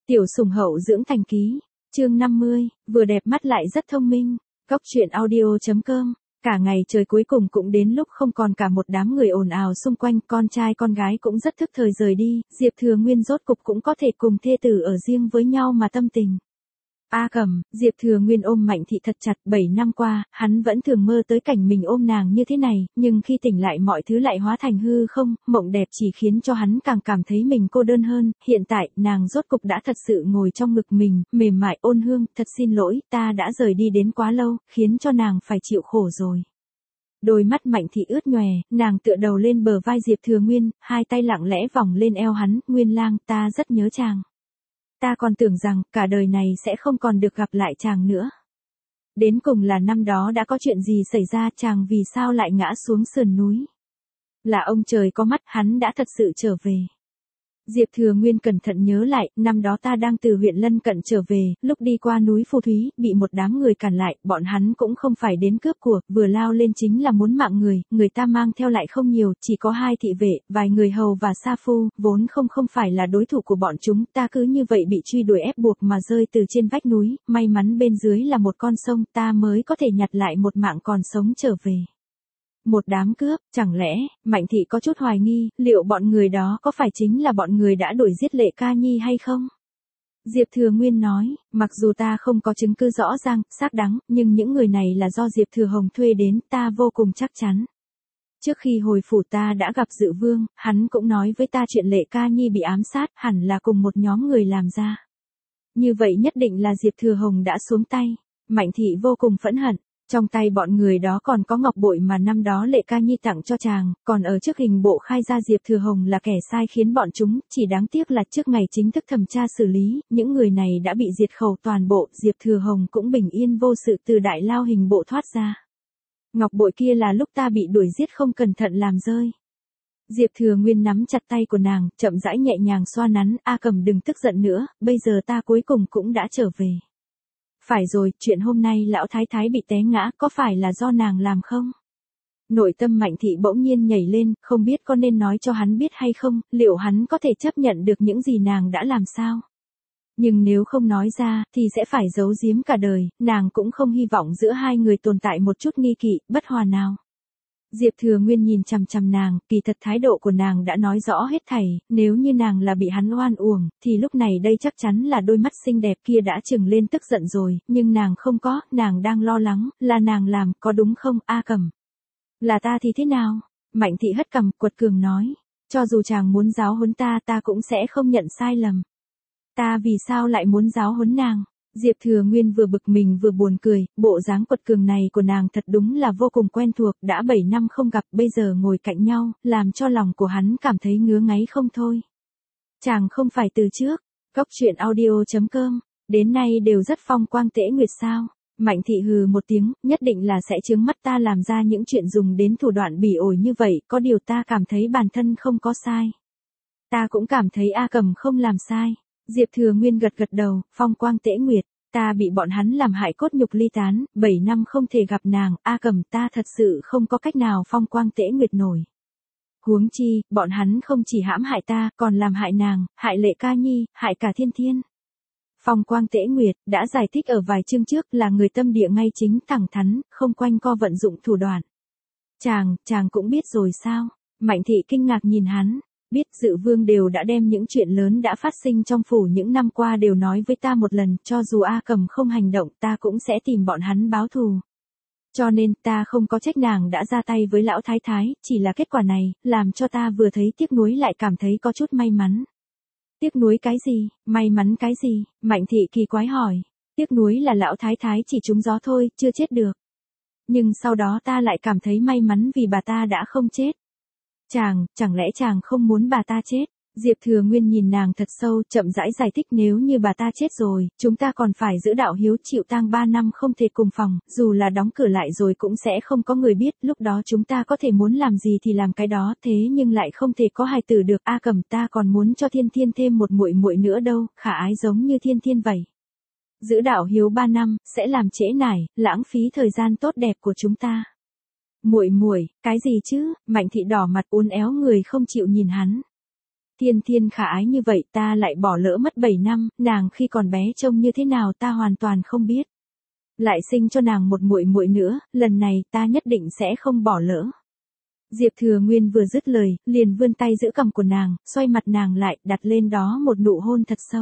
Tiểu sủng hậu dưỡng thành ký, chương 50, vừa đẹp mắt lại rất thông minh. Góc truyện audio.com. Cả ngày trời cuối cùng cũng đến lúc không còn cả một đám người ồn ào xung quanh, con trai con gái cũng rất thức thời rời đi, Diệp Thừa Nguyên rốt cục cũng có thể cùng thê tử ở riêng với nhau mà tâm tình. A Cẩm, Diệp Thừa Nguyên ôm Mạnh Thị thật chặt, 7 năm qua, hắn vẫn thường mơ tới cảnh mình ôm nàng như thế này, nhưng khi tỉnh lại mọi thứ lại hóa thành hư không, mộng đẹp chỉ khiến cho hắn càng cảm thấy mình cô đơn hơn, hiện tại, nàng rốt cục đã thật sự ngồi trong ngực mình, mềm mại ôn hương, thật xin lỗi, ta đã rời đi đến quá lâu, khiến cho nàng phải chịu khổ rồi. Đôi mắt Mạnh Thị ướt nhòe, nàng tựa đầu lên bờ vai Diệp Thừa Nguyên, hai tay lặng lẽ vòng lên eo hắn, Nguyên lang, ta rất nhớ chàng. Ta còn tưởng rằng, cả đời này sẽ không còn được gặp lại chàng nữa. Đến cùng là năm đó đã có chuyện gì xảy ra, chàng vì sao lại ngã xuống sườn núi? Là ông trời có mắt, hắn đã thật sự trở về. Diệp Thừa Nguyên cẩn thận nhớ lại, năm đó ta đang từ huyện lân cận trở về, lúc đi qua núi Phù Thúy, bị một đám người cản lại, bọn hắn cũng không phải đến cướp của, vừa lao lên chính là muốn mạng người ta mang theo lại không nhiều, chỉ có 2 thị vệ, vài người hầu và sa phu, vốn không phải là đối thủ của bọn chúng, ta cứ như vậy bị truy đuổi ép buộc mà rơi từ trên vách núi, may mắn bên dưới là một con sông, ta mới có thể nhặt lại một mạng còn sống trở về. Một đám cướp, chẳng lẽ, Mạnh Thị có chút hoài nghi, liệu bọn người đó có phải chính là bọn người đã đuổi giết Lệ Ca Nhi hay không? Diệp Thừa Nguyên nói, mặc dù ta không có chứng cứ rõ ràng, xác đáng, nhưng những người này là do Diệp Thừa Hồng thuê đến, ta vô cùng chắc chắn. Trước khi hồi phủ ta đã gặp Dự Vương, hắn cũng nói với ta chuyện Lệ Ca Nhi bị ám sát, hẳn là cùng một nhóm người làm ra. Như vậy nhất định là Diệp Thừa Hồng đã xuống tay. Mạnh Thị vô cùng phẫn hận. Trong tay bọn người đó còn có ngọc bội mà năm đó Lệ Ca Nhi tặng cho chàng, còn ở trước hình bộ khai ra Diệp Thừa Hồng là kẻ sai khiến bọn chúng, chỉ đáng tiếc là trước ngày chính thức thẩm tra xử lý, những người này đã bị diệt khẩu toàn bộ, Diệp Thừa Hồng cũng bình yên vô sự từ đại lao hình bộ thoát ra. Ngọc bội kia là lúc ta bị đuổi giết không cẩn thận làm rơi. Diệp Thừa Nguyên nắm chặt tay của nàng, chậm rãi nhẹ nhàng xoa nắn, A Cẩm đừng tức giận nữa, bây giờ ta cuối cùng cũng đã trở về. Phải rồi, chuyện hôm nay lão thái thái bị té ngã có phải là do nàng làm không? Nội tâm Mạnh Thị bỗng nhiên nhảy lên, không biết có nên nói cho hắn biết hay không, liệu hắn có thể chấp nhận được những gì nàng đã làm sao? Nhưng nếu không nói ra, thì sẽ phải giấu giếm cả đời, nàng cũng không hy vọng giữa hai người tồn tại một chút nghi kỵ, bất hòa nào. Diệp Thừa Nguyên nhìn chằm chằm nàng, kỳ thật thái độ của nàng đã nói rõ hết thảy, nếu như nàng là bị hắn oan uổng, thì lúc này đây chắc chắn là đôi mắt xinh đẹp kia đã trừng lên tức giận rồi, nhưng nàng không có, nàng đang lo lắng, là nàng làm, có đúng không, A Cẩm? Là ta thì thế nào? Mạnh Thị hất cằm, quật cường nói, cho dù chàng muốn giáo huấn ta, ta cũng sẽ không nhận sai lầm. Ta vì sao lại muốn giáo huấn nàng? Diệp Thừa Nguyên vừa bực mình vừa buồn cười, bộ dáng quật cường này của nàng thật đúng là vô cùng quen thuộc, đã 7 năm không gặp, bây giờ ngồi cạnh nhau, làm cho lòng của hắn cảm thấy ngứa ngáy không thôi. Chàng không phải từ trước, góc truyện audio.com, đến nay đều rất phong quang tễ nguyệt sao? Mạnh Thị hừ một tiếng, nhất định là sẽ chướng mắt ta làm ra những chuyện dùng đến thủ đoạn bỉ ổi như vậy, có điều ta cảm thấy bản thân không có sai. Ta cũng cảm thấy A Cẩm không làm sai. Diệp Thừa Nguyên gật gật đầu, phong quang tễ nguyệt, ta bị bọn hắn làm hại cốt nhục ly tán, 7 năm không thể gặp nàng, A Cẩm ta thật sự không có cách nào phong quang tễ nguyệt nổi. Huống chi, bọn hắn không chỉ hãm hại ta, còn làm hại nàng, hại Lệ Ca Nhi, hại cả thiên thiên. Phong quang tễ nguyệt, đã giải thích ở vài chương trước là người tâm địa ngay chính thẳng thắn, không quanh co vận dụng thủ đoạn. Chàng cũng biết rồi sao? Mạnh Thị kinh ngạc nhìn hắn. Biết Dự Vương đều đã đem những chuyện lớn đã phát sinh trong phủ những năm qua đều nói với ta một lần, cho dù A Cẩm không hành động ta cũng sẽ tìm bọn hắn báo thù. Cho nên ta không có trách nàng đã ra tay với lão thái thái, chỉ là kết quả này, làm cho ta vừa thấy tiếc nuối lại cảm thấy có chút may mắn. Tiếc nuối cái gì, may mắn cái gì, Mạnh Thị kỳ quái hỏi. Tiếc nuối là lão thái thái chỉ trúng gió thôi, chưa chết được. Nhưng sau đó ta lại cảm thấy may mắn vì bà ta đã không chết. Chẳng lẽ chàng không muốn bà ta chết? Diệp Thừa Nguyên nhìn nàng thật sâu, chậm rãi giải thích nếu như bà ta chết rồi, chúng ta còn phải giữ đạo hiếu chịu tang 3 năm không thể cùng phòng, dù là đóng cửa lại rồi cũng sẽ không có người biết, lúc đó chúng ta có thể muốn làm gì thì làm cái đó, thế nhưng lại không thể có hài tử được. A Cẩm ta còn muốn cho Thiên Thiên thêm một muội muội nữa đâu, khả ái giống như Thiên Thiên vậy. Giữ đạo hiếu 3 năm, sẽ làm trễ nải, lãng phí thời gian tốt đẹp của chúng ta. Muội muội, cái gì chứ? Mạnh Thị đỏ mặt uốn éo người không chịu nhìn hắn. Thiên Thiên khả ái như vậy ta lại bỏ lỡ mất 7 năm, nàng khi còn bé trông như thế nào ta hoàn toàn không biết. Lại sinh cho nàng một muội muội nữa, lần này ta nhất định sẽ không bỏ lỡ. Diệp Thừa Nguyên vừa dứt lời, liền vươn tay giữ cằm của nàng, xoay mặt nàng lại, đặt lên đó một nụ hôn thật sâu.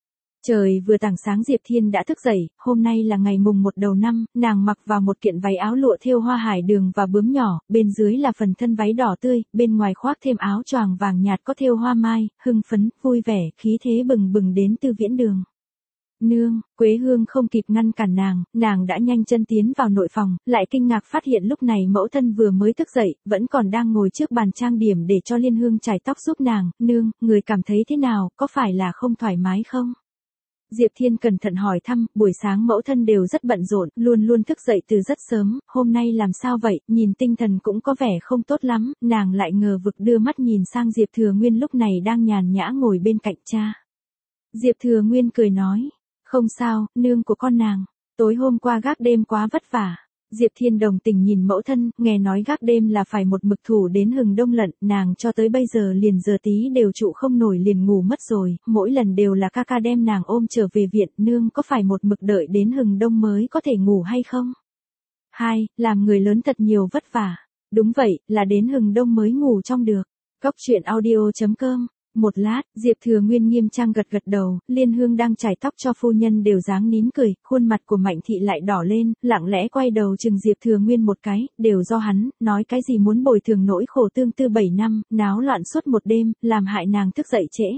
Trời vừa tảng sáng Diệp Thiên đã thức dậy, hôm nay là ngày mùng 1 đầu năm, nàng mặc vào một kiện váy áo lụa thêu hoa hải đường và bướm nhỏ, bên dưới là phần thân váy đỏ tươi, bên ngoài khoác thêm áo choàng vàng nhạt có thêu hoa mai, hưng phấn, vui vẻ, khí thế bừng bừng đến từ viễn đường. Nương, Quế Hương không kịp ngăn cản nàng đã nhanh chân tiến vào nội phòng, lại kinh ngạc phát hiện lúc này mẫu thân vừa mới thức dậy, vẫn còn đang ngồi trước bàn trang điểm để cho Liên Hương chải tóc giúp nàng. Nương, người cảm thấy thế nào, có phải là không thoải mái không? Diệp Thiên cẩn thận hỏi thăm, buổi sáng mẫu thân đều rất bận rộn, luôn luôn thức dậy từ rất sớm, hôm nay làm sao vậy, nhìn tinh thần cũng có vẻ không tốt lắm, nàng lại ngờ vực đưa mắt nhìn sang Diệp Thừa Nguyên lúc này đang nhàn nhã ngồi bên cạnh cha. Diệp Thừa Nguyên cười nói, không sao, nương của con nàng, tối hôm qua gác đêm quá vất vả. Diệp Thiên đồng tình nhìn mẫu thân, nghe nói gác đêm là phải một mực thủ đến hừng đông lận, nàng cho tới bây giờ liền giờ tí đều trụ không nổi liền ngủ mất rồi, mỗi lần đều là ca ca đem nàng ôm trở về viện, nương có phải một mực đợi đến hừng đông mới có thể ngủ hay không? Hai, làm người lớn thật nhiều vất vả. Đúng vậy, là đến hừng đông mới ngủ trong được. Cóc truyện audio.com. Một lát, Diệp Thừa Nguyên nghiêm trang gật gật đầu, Liên Hương đang chải tóc cho phu nhân đều dáng nín cười, khuôn mặt của Mạnh thị lại đỏ lên, lặng lẽ quay đầu chừng Diệp Thừa Nguyên một cái, đều do hắn, nói cái gì muốn bồi thường nỗi khổ tương tư 7 năm, náo loạn suốt một đêm, làm hại nàng thức dậy trễ.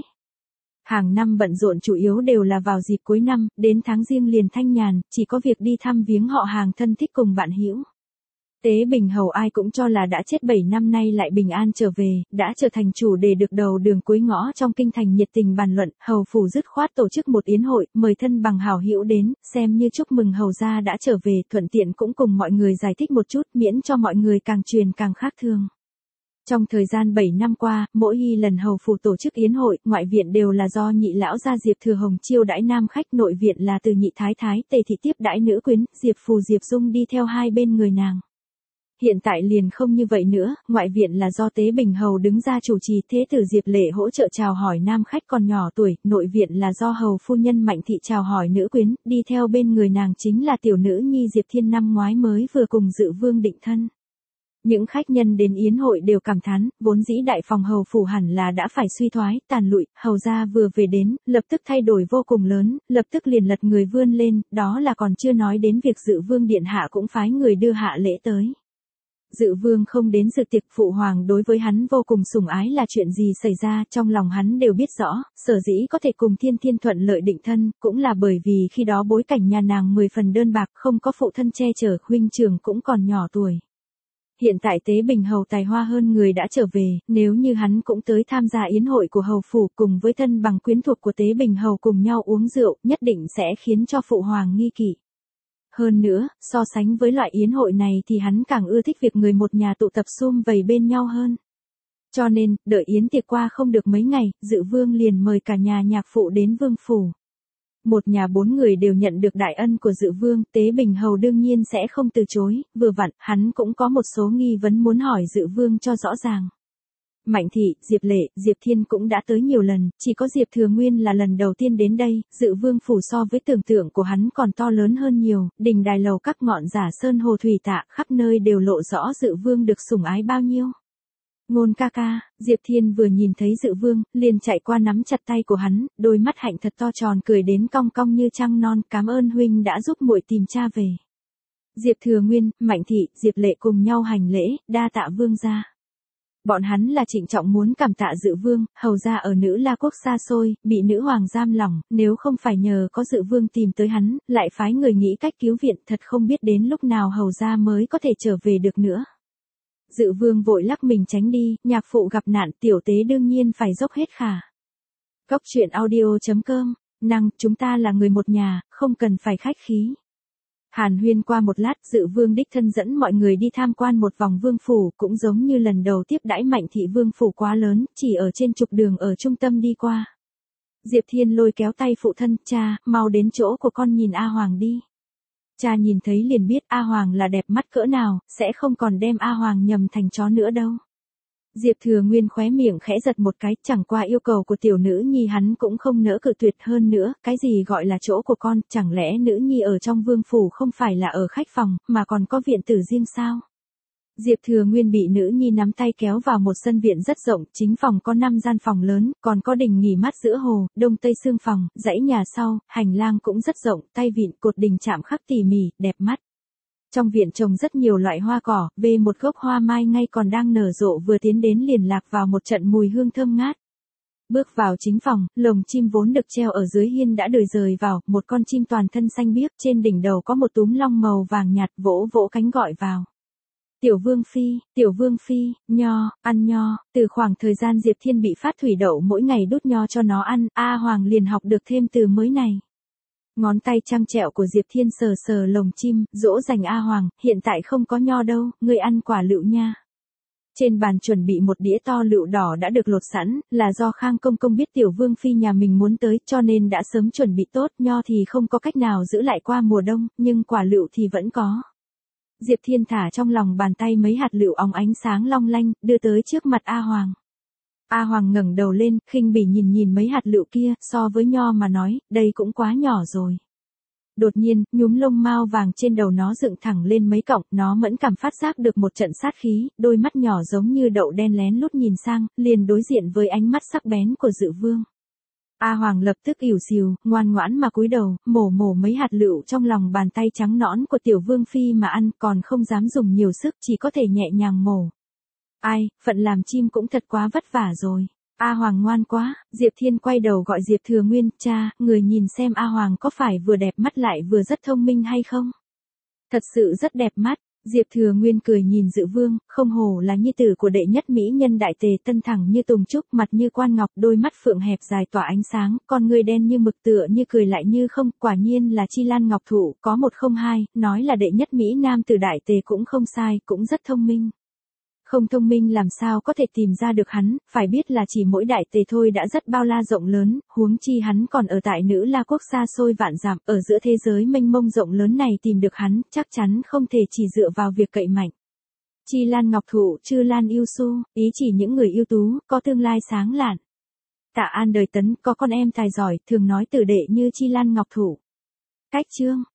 Hàng năm bận rộn chủ yếu đều là vào dịp cuối năm, đến tháng Giêng liền thanh nhàn, chỉ có việc đi thăm viếng họ hàng thân thích cùng bạn hữu. Tế Bình Hầu ai cũng cho là đã chết 7 năm nay lại bình an trở về, đã trở thành chủ đề được đầu đường cuối ngõ trong kinh thành nhiệt tình bàn luận, hầu phủ dứt khoát tổ chức một yến hội, mời thân bằng hảo hữu đến, xem như chúc mừng hầu gia đã trở về, thuận tiện cũng cùng mọi người giải thích một chút, miễn cho mọi người càng truyền càng khác thường. Trong thời gian 7 năm qua, mỗi lần hầu phủ tổ chức yến hội, ngoại viện đều là do nhị lão gia Diệp Thừa Hồng chiêu đãi nam khách, nội viện là từ nhị thái thái Tề thị tiếp đãi nữ quyến, Diệp Phù Diệp Dung đi theo hai bên người nàng. Hiện tại liền không như vậy nữa, ngoại viện là do Tế Bình Hầu đứng ra chủ trì, thế tử Diệp Lệ hỗ trợ chào hỏi nam khách còn nhỏ tuổi, nội viện là do hầu phu nhân Mạnh thị chào hỏi nữ quyến, đi theo bên người nàng chính là tiểu nữ nhi Diệp Thiên năm ngoái mới vừa cùng dự vương định thân. Những khách nhân đến yến hội đều cảm thán, vốn dĩ đại phòng hầu phủ hẳn là đã phải suy thoái, tàn lụi, hầu gia vừa về đến, lập tức thay đổi vô cùng lớn, lập tức liền lật người vươn lên, đó là còn chưa nói đến việc dự vương điện hạ cũng phái người đưa hạ lễ tới. Dự vương không đến dự tiệc, phụ hoàng đối với hắn vô cùng sủng ái là chuyện gì xảy ra, trong lòng hắn đều biết rõ, sở dĩ có thể cùng Thiên Thiên thuận lợi định thân, cũng là bởi vì khi đó bối cảnh nhà nàng 10 phần đơn bạc, không có phụ thân che chở, huynh trưởng cũng còn nhỏ tuổi. Hiện tại Tế Bình Hầu tài hoa hơn người đã trở về, nếu như hắn cũng tới tham gia yến hội của hầu phủ cùng với thân bằng quyến thuộc của Tế Bình Hầu cùng nhau uống rượu, nhất định sẽ khiến cho phụ hoàng nghi kỵ. Hơn nữa, so sánh với loại yến hội này thì hắn càng ưa thích việc người một nhà tụ tập sum vầy bên nhau hơn. Cho nên, đợi yến tiệc qua không được mấy ngày, dự vương liền mời cả nhà nhạc phụ đến vương phủ. Một nhà 4 người đều nhận được đại ân của dự vương, Tế Bình Hầu đương nhiên sẽ không từ chối, vừa vặn, hắn cũng có một số nghi vấn muốn hỏi dự vương cho rõ ràng. Mạnh thị, Diệp Lệ, Diệp Thiên cũng đã tới nhiều lần, chỉ có Diệp Thừa Nguyên là lần đầu tiên đến đây, dự vương phủ so với tưởng tượng của hắn còn to lớn hơn nhiều, đình đài lầu các ngọn giả sơn hồ thủy tạ, khắp nơi đều lộ rõ dự vương được sủng ái bao nhiêu. Ngôn ca ca, Diệp Thiên vừa nhìn thấy dự vương, liền chạy qua nắm chặt tay của hắn, đôi mắt hạnh thật to tròn cười đến cong cong như trăng non, cảm ơn huynh đã giúp muội tìm cha về. Diệp Thừa Nguyên, Mạnh thị, Diệp Lệ cùng nhau hành lễ, đa tạ vương gia. Bọn hắn là trịnh trọng muốn cảm tạ dự vương, hầu ra ở nữ La quốc xa xôi, bị nữ hoàng giam lỏng, nếu không phải nhờ có dự vương tìm tới hắn, lại phái người nghĩ cách cứu viện, thật không biết đến lúc nào hầu ra mới có thể trở về được nữa. Dự vương vội lắc mình tránh đi, nhạc phụ gặp nạn, tiểu tế đương nhiên phải dốc hết khả. Cóc truyện audio.com, năng, chúng ta là người một nhà, không cần phải khách khí. Hàn huyên qua một lát, dự vương đích thân dẫn mọi người đi tham quan một vòng vương phủ, cũng giống như lần đầu tiếp đãi Mạnh thị, vương phủ quá lớn, chỉ ở trên trục đường ở trung tâm đi qua. Diệp Thiên lôi kéo tay phụ thân, cha, mau đến chỗ của con nhìn A Hoàng đi. Cha nhìn thấy liền biết A Hoàng là đẹp mắt cỡ nào, sẽ không còn đem A Hoàng nhầm thành chó nữa đâu. Diệp Thừa Nguyên khóe miệng khẽ giật một cái, chẳng qua yêu cầu của tiểu nữ nhi hắn cũng không nỡ cự tuyệt, hơn nữa, cái gì gọi là chỗ của con, chẳng lẽ nữ nhi ở trong vương phủ không phải là ở khách phòng, mà còn có viện tử riêng sao? Diệp Thừa Nguyên bị nữ nhi nắm tay kéo vào một sân viện rất rộng, chính phòng có 5 gian phòng lớn, còn có đình nghỉ mát giữa hồ, đông tây xương phòng, dãy nhà sau, hành lang cũng rất rộng, tay vịn cột đình chạm khắc tỉ mỉ, đẹp mắt. Trong viện trồng rất nhiều loại hoa cỏ, về một gốc hoa mai ngay còn đang nở rộ vừa tiến đến liền lạc vào một trận mùi hương thơm ngát. Bước vào chính phòng, lồng chim vốn được treo ở dưới hiên đã đời rời vào, một con chim toàn thân xanh biếc, trên đỉnh đầu có một túm long màu vàng nhạt, vỗ vỗ cánh gọi vào. Tiểu Vương Phi, nho, ăn nho, từ khoảng thời gian Diệp Thiên bị phát thủy đậu mỗi ngày đút nho cho nó ăn, A Hoàng liền học được thêm từ mới này. Ngón tay trăng trẹo của Diệp Thiên sờ sờ lồng chim, dỗ dành A Hoàng, hiện tại không có nho đâu, ngươi ăn quả lựu nha. Trên bàn chuẩn bị một đĩa to lựu đỏ đã được lột sẵn, là do Khang Công Công biết Tiểu Vương Phi nhà mình muốn tới cho nên đã sớm chuẩn bị tốt, nho thì không có cách nào giữ lại qua mùa đông, nhưng quả lựu thì vẫn có. Diệp Thiên thả trong lòng bàn tay mấy hạt lựu óng ánh sáng long lanh, đưa tới trước mặt A Hoàng. A Hoàng ngẩng đầu lên, khinh bỉ nhìn mấy hạt lựu kia, so với nho mà nói, đây cũng quá nhỏ rồi. Đột nhiên, nhúm lông mao vàng trên đầu nó dựng thẳng lên mấy cọng, nó mẫn cảm phát giác được một trận sát khí, đôi mắt nhỏ giống như đậu đen lén lút nhìn sang, liền đối diện với ánh mắt sắc bén của Dự Vương. A Hoàng lập tức ỉu xìu, ngoan ngoãn mà cúi đầu, mổ mấy hạt lựu trong lòng bàn tay trắng nõn của Tiểu Vương Phi mà ăn, còn không dám dùng nhiều sức, chỉ có thể nhẹ nhàng mổ. Ai, phận làm chim cũng thật quá vất vả rồi. A Hoàng ngoan quá, Diệp Thiên quay đầu gọi Diệp Thừa Nguyên, cha, người nhìn xem A Hoàng có phải vừa đẹp mắt lại vừa rất thông minh hay không? Thật sự rất đẹp mắt. Diệp Thừa Nguyên cười nhìn Dự Vương, không hổ là nhi tử của đệ nhất mỹ nhân đại tề, tân thẳng như tùng trúc, mặt như quan ngọc, đôi mắt phượng hẹp dài tỏa ánh sáng, con người đen như mực, tựa như cười lại như không, quả nhiên là Chi Lan Ngọc Thụ, có một không hai, nói là đệ nhất mỹ nam tử đại tề cũng không sai, cũng rất thông minh. Không thông minh làm sao có thể tìm ra được hắn, phải biết là chỉ mỗi đại tề thôi đã rất bao la rộng lớn, huống chi hắn còn ở tại Nữ La quốc xa xôi vạn dặm, ở giữa thế giới mênh mông rộng lớn này tìm được hắn, chắc chắn không thể chỉ dựa vào việc cậy mạnh. Chi Lan Ngọc Thụ, Chư Lan Yêu Su, ý chỉ những người ưu tú, có tương lai sáng lạn. Tạ An đời Tấn, có con em tài giỏi, thường nói tử đệ như Chi Lan Ngọc Thụ. Cách chương